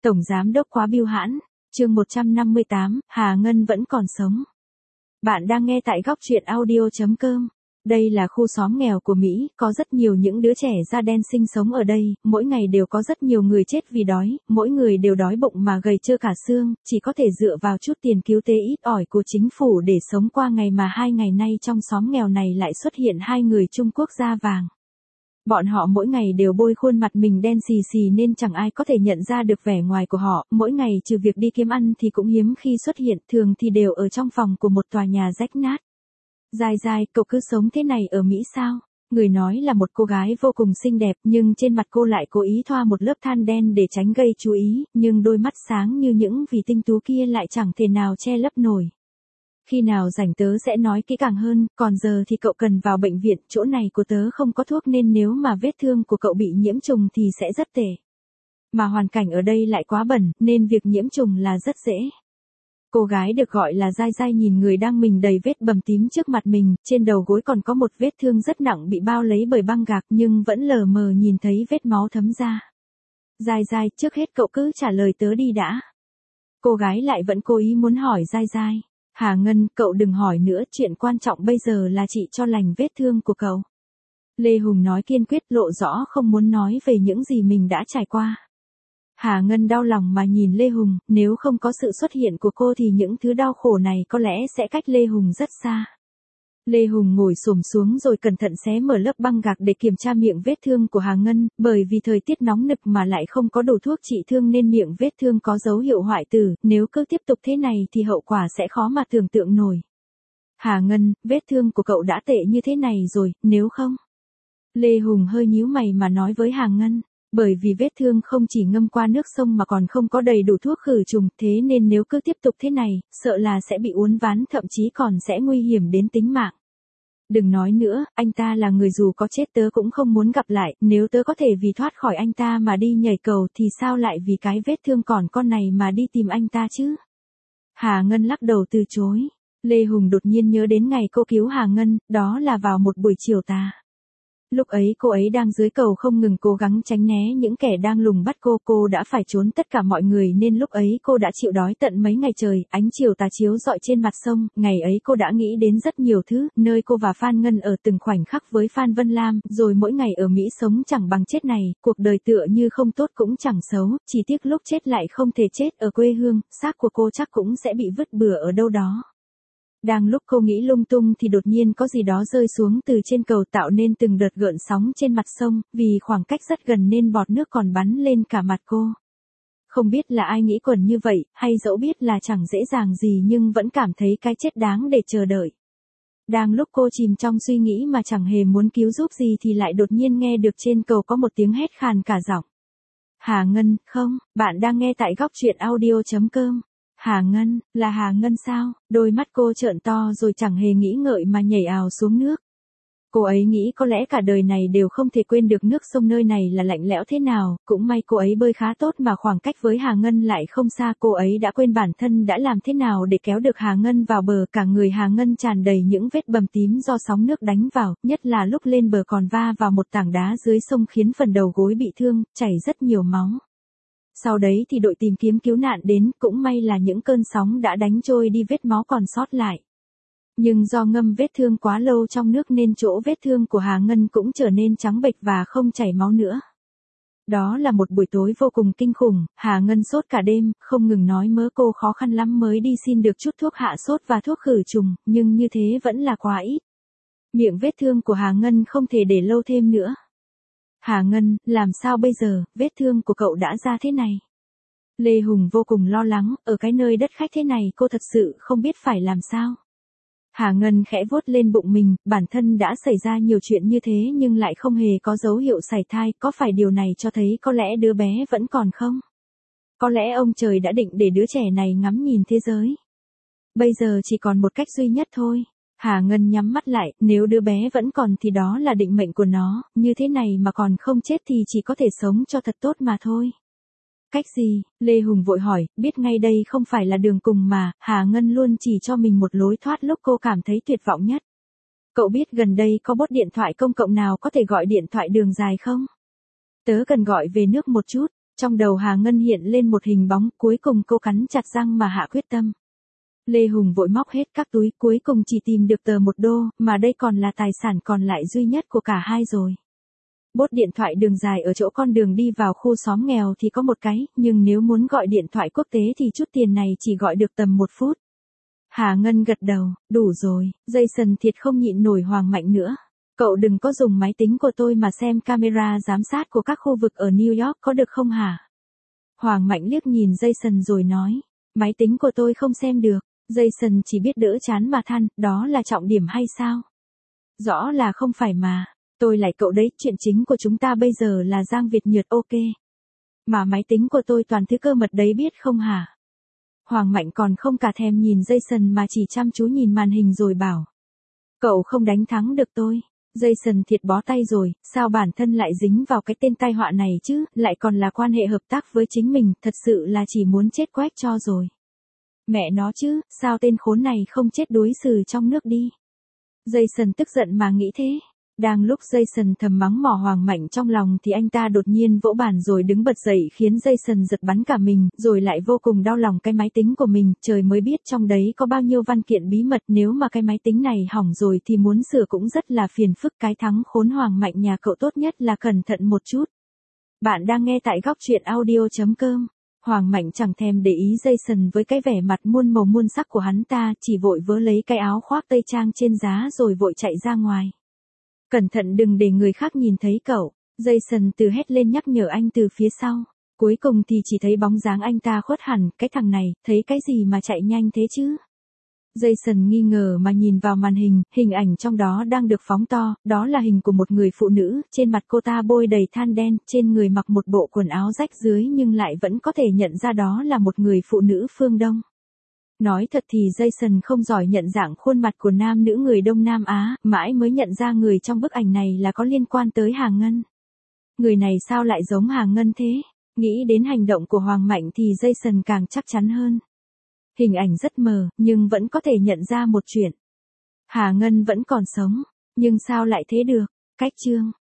Tổng giám đốc quá bưu hãn, chương 158, Hà Ngân vẫn còn sống. Bạn đang nghe tại góc truyện audio.com. Đây là khu xóm nghèo của Mỹ, có rất nhiều những đứa trẻ da đen sinh sống ở đây, mỗi ngày đều có rất nhiều người chết vì đói, mỗi người đều đói bụng mà gầy trơ cả xương, chỉ có thể dựa vào chút tiền cứu tế ít ỏi của chính phủ để sống qua ngày mà 2 ngày nay trong xóm nghèo này lại xuất hiện 2 người Trung Quốc da vàng. Bọn họ mỗi ngày đều bôi khuôn mặt mình đen xì xì nên chẳng ai có thể nhận ra được vẻ ngoài của họ, mỗi ngày trừ việc đi kiếm ăn thì cũng hiếm khi xuất hiện, thường thì đều ở trong phòng của một tòa nhà rách nát. Dài dài, cậu cứ sống thế này ở Mỹ sao? Người nói là một cô gái vô cùng xinh đẹp nhưng trên mặt cô lại cố ý thoa một lớp than đen để tránh gây chú ý, nhưng đôi mắt sáng như những vì tinh tú kia lại chẳng thể nào che lấp nổi. Khi nào rảnh tớ sẽ nói kỹ càng hơn, còn giờ thì cậu cần vào bệnh viện, chỗ này của tớ không có thuốc nên nếu mà vết thương của cậu bị nhiễm trùng thì sẽ rất tệ. Mà hoàn cảnh ở đây lại quá bẩn, nên việc nhiễm trùng là rất dễ. Cô gái được gọi là Giai Giai nhìn người đang mình đầy vết bầm tím trước mặt mình, trên đầu gối còn có một vết thương rất nặng bị bao lấy bởi băng gạc nhưng vẫn lờ mờ nhìn thấy vết máu thấm ra. Giai Giai, trước hết cậu cứ trả lời tớ đi đã. Cô gái lại vẫn cố ý muốn hỏi Giai Giai. Hà Ngân, cậu đừng hỏi nữa, chuyện quan trọng bây giờ là chị cho lành vết thương của cậu. Lê Hùng nói kiên quyết, lộ rõ không muốn nói về những gì mình đã trải qua. Hà Ngân đau lòng mà nhìn Lê Hùng, nếu không có sự xuất hiện của cô thì những thứ đau khổ này có lẽ sẽ cách Lê Hùng rất xa. Lê Hùng ngồi xổm xuống rồi cẩn thận xé mở lớp băng gạc để kiểm tra miệng vết thương của Hà Ngân, bởi vì thời tiết nóng nực mà lại không có đủ thuốc trị thương nên miệng vết thương có dấu hiệu hoại tử, nếu cứ tiếp tục thế này thì hậu quả sẽ khó mà tưởng tượng nổi. Hà Ngân, vết thương của cậu đã tệ như thế này rồi, nếu không? Lê Hùng hơi nhíu mày mà nói với Hà Ngân. Bởi vì vết thương không chỉ ngâm qua nước sông mà còn không có đầy đủ thuốc khử trùng, thế nên nếu cứ tiếp tục thế này, sợ là sẽ bị uốn ván, thậm chí còn sẽ nguy hiểm đến tính mạng. Đừng nói nữa, anh ta là người dù có chết tớ cũng không muốn gặp lại, nếu tớ có thể vì thoát khỏi anh ta mà đi nhảy cầu thì sao lại vì cái vết thương còn con này mà đi tìm anh ta chứ? Hà Ngân lắc đầu từ chối. Lê Hùng đột nhiên nhớ đến ngày cô cứu Hà Ngân, đó là vào một buổi chiều tà. Lúc ấy cô ấy đang dưới cầu không ngừng cố gắng tránh né những kẻ đang lùng bắt cô đã phải trốn tất cả mọi người nên lúc ấy cô đã chịu đói tận mấy ngày trời, ánh chiều tà chiếu rọi trên mặt sông, ngày ấy cô đã nghĩ đến rất nhiều thứ, nơi cô và Phan Ngân ở từng khoảnh khắc với Phan Vân Lam, rồi mỗi ngày ở Mỹ sống chẳng bằng chết này, cuộc đời tựa như không tốt cũng chẳng xấu, chỉ tiếc lúc chết lại không thể chết ở quê hương, xác của cô chắc cũng sẽ bị vứt bừa ở đâu đó. Đang lúc cô nghĩ lung tung thì đột nhiên có gì đó rơi xuống từ trên cầu tạo nên từng đợt gợn sóng trên mặt sông, vì khoảng cách rất gần nên bọt nước còn bắn lên cả mặt cô. Không biết là ai nghĩ quẩn như vậy, hay dẫu biết là chẳng dễ dàng gì nhưng vẫn cảm thấy cái chết đáng để chờ đợi. Đang lúc cô chìm trong suy nghĩ mà chẳng hề muốn cứu giúp gì thì lại đột nhiên nghe được trên cầu có một tiếng hét khàn cả giọng. Hà Ngân, không, bạn đang nghe tại góc truyện audio.com. Hà Ngân, là Hà Ngân sao? Đôi mắt cô trợn to rồi chẳng hề nghĩ ngợi mà nhảy ào xuống nước. Cô ấy nghĩ có lẽ cả đời này đều không thể quên được nước sông nơi này là lạnh lẽo thế nào, cũng may cô ấy bơi khá tốt mà khoảng cách với Hà Ngân lại không xa, cô ấy đã quên bản thân đã làm thế nào để kéo được Hà Ngân vào bờ, cả người Hà Ngân tràn đầy những vết bầm tím do sóng nước đánh vào, nhất là lúc lên bờ còn va vào một tảng đá dưới sông khiến phần đầu gối bị thương, chảy rất nhiều máu. Sau đấy thì đội tìm kiếm cứu nạn đến, cũng may là những cơn sóng đã đánh trôi đi vết máu còn sót lại. Nhưng do ngâm vết thương quá lâu trong nước nên chỗ vết thương của Hà Ngân cũng trở nên trắng bệch và không chảy máu nữa. Đó là một buổi tối vô cùng kinh khủng, Hà Ngân sốt cả đêm, không ngừng nói mớ cô khó khăn lắm mới đi xin được chút thuốc hạ sốt và thuốc khử trùng, nhưng như thế vẫn là quá ít. Miệng vết thương của Hà Ngân không thể để lâu thêm nữa. Hà Ngân, làm sao bây giờ, vết thương của cậu đã ra thế này? Lê Hùng vô cùng lo lắng, ở cái nơi đất khách thế này cô thật sự không biết phải làm sao. Hà Ngân khẽ vuốt lên bụng mình, bản thân đã xảy ra nhiều chuyện như thế nhưng lại không hề có dấu hiệu sảy thai, có phải điều này cho thấy có lẽ đứa bé vẫn còn không? Có lẽ ông trời đã định để đứa trẻ này ngắm nhìn thế giới. Bây giờ chỉ còn một cách duy nhất thôi. Hà Ngân nhắm mắt lại, nếu đứa bé vẫn còn thì đó là định mệnh của nó, như thế này mà còn không chết thì chỉ có thể sống cho thật tốt mà thôi. Cách gì? Lê Hùng vội hỏi, biết ngay đây không phải là đường cùng mà, Hà Ngân luôn chỉ cho mình một lối thoát lúc cô cảm thấy tuyệt vọng nhất. Cậu biết gần đây có bốt điện thoại công cộng nào có thể gọi điện thoại đường dài không? Tớ cần gọi về nước một chút. Trong đầu Hà Ngân hiện lên một hình bóng, cuối cùng cô cắn chặt răng mà hạ quyết tâm. Lê Hùng vội móc hết các túi, cuối cùng chỉ tìm được tờ 1 đô, mà đây còn là tài sản còn lại duy nhất của cả hai rồi. Bốt điện thoại đường dài ở chỗ con đường đi vào khu xóm nghèo thì có một cái, nhưng nếu muốn gọi điện thoại quốc tế thì chút tiền này chỉ gọi được tầm 1 phút. Hà Ngân gật đầu, đủ rồi, Jason thiệt không nhịn nổi Hoàng Mạnh nữa. Cậu đừng có dùng máy tính của tôi mà xem camera giám sát của các khu vực ở New York có được không hả? Hoàng Mạnh liếc nhìn Jason rồi nói, máy tính của tôi không xem được. Jason chỉ biết đỡ chán mà than, đó là trọng điểm hay sao? Rõ là không phải mà. Tôi lại cậu đấy, chuyện chính của chúng ta bây giờ là Giang Việt Nhược ok. Mà máy tính của tôi toàn thứ cơ mật đấy biết không hả? Hoàng Mạnh còn không cả thèm nhìn Jason mà chỉ chăm chú nhìn màn hình rồi bảo. Cậu không đánh thắng được tôi. Jason thiệt bó tay rồi, sao bản thân lại dính vào cái tên tai họa này chứ, lại còn là quan hệ hợp tác với chính mình, thật sự là chỉ muốn chết quách cho rồi. Mẹ nó chứ, sao tên khốn này không chết đuối xử trong nước đi. Jason tức giận mà nghĩ thế. Đang lúc Jason thầm mắng mỏ Hoàng Mạnh trong lòng thì anh ta đột nhiên vỗ bàn rồi đứng bật dậy khiến Jason giật bắn cả mình, rồi lại vô cùng đau lòng cái máy tính của mình, trời mới biết trong đấy có bao nhiêu văn kiện bí mật, nếu mà cái máy tính này hỏng rồi thì muốn sửa cũng rất là phiền phức. Cái thắng khốn Hoàng Mạnh nhà cậu tốt nhất là cẩn thận một chút. Bạn đang nghe tại góc truyện audio.com. Hoàng Mạnh chẳng thèm để ý Jason với cái vẻ mặt muôn màu muôn sắc của hắn ta, chỉ vội vớ lấy cái áo khoác tây trang trên giá rồi vội chạy ra ngoài. Cẩn thận đừng để người khác nhìn thấy cậu. Jason từ hét lên nhắc nhở anh từ phía sau. Cuối cùng thì chỉ thấy bóng dáng anh ta khuất hẳn, cái thằng này, thấy cái gì mà chạy nhanh thế chứ? Jason nghi ngờ mà nhìn vào màn hình, hình ảnh trong đó đang được phóng to, đó là hình của một người phụ nữ, trên mặt cô ta bôi đầy than đen, trên người mặc một bộ quần áo rách rưới nhưng lại vẫn có thể nhận ra đó là một người phụ nữ phương Đông. Nói thật thì Jason không giỏi nhận dạng khuôn mặt của nam nữ người Đông Nam Á, mãi mới nhận ra người trong bức ảnh này là có liên quan tới Hà Ngân. Người này sao lại giống Hà Ngân thế? Nghĩ đến hành động của Hoàng Mạnh thì Jason càng chắc chắn hơn. Hình ảnh rất mờ, nhưng vẫn có thể nhận ra một chuyện. Hà Ngân vẫn còn sống, nhưng sao lại thế được? Cách chương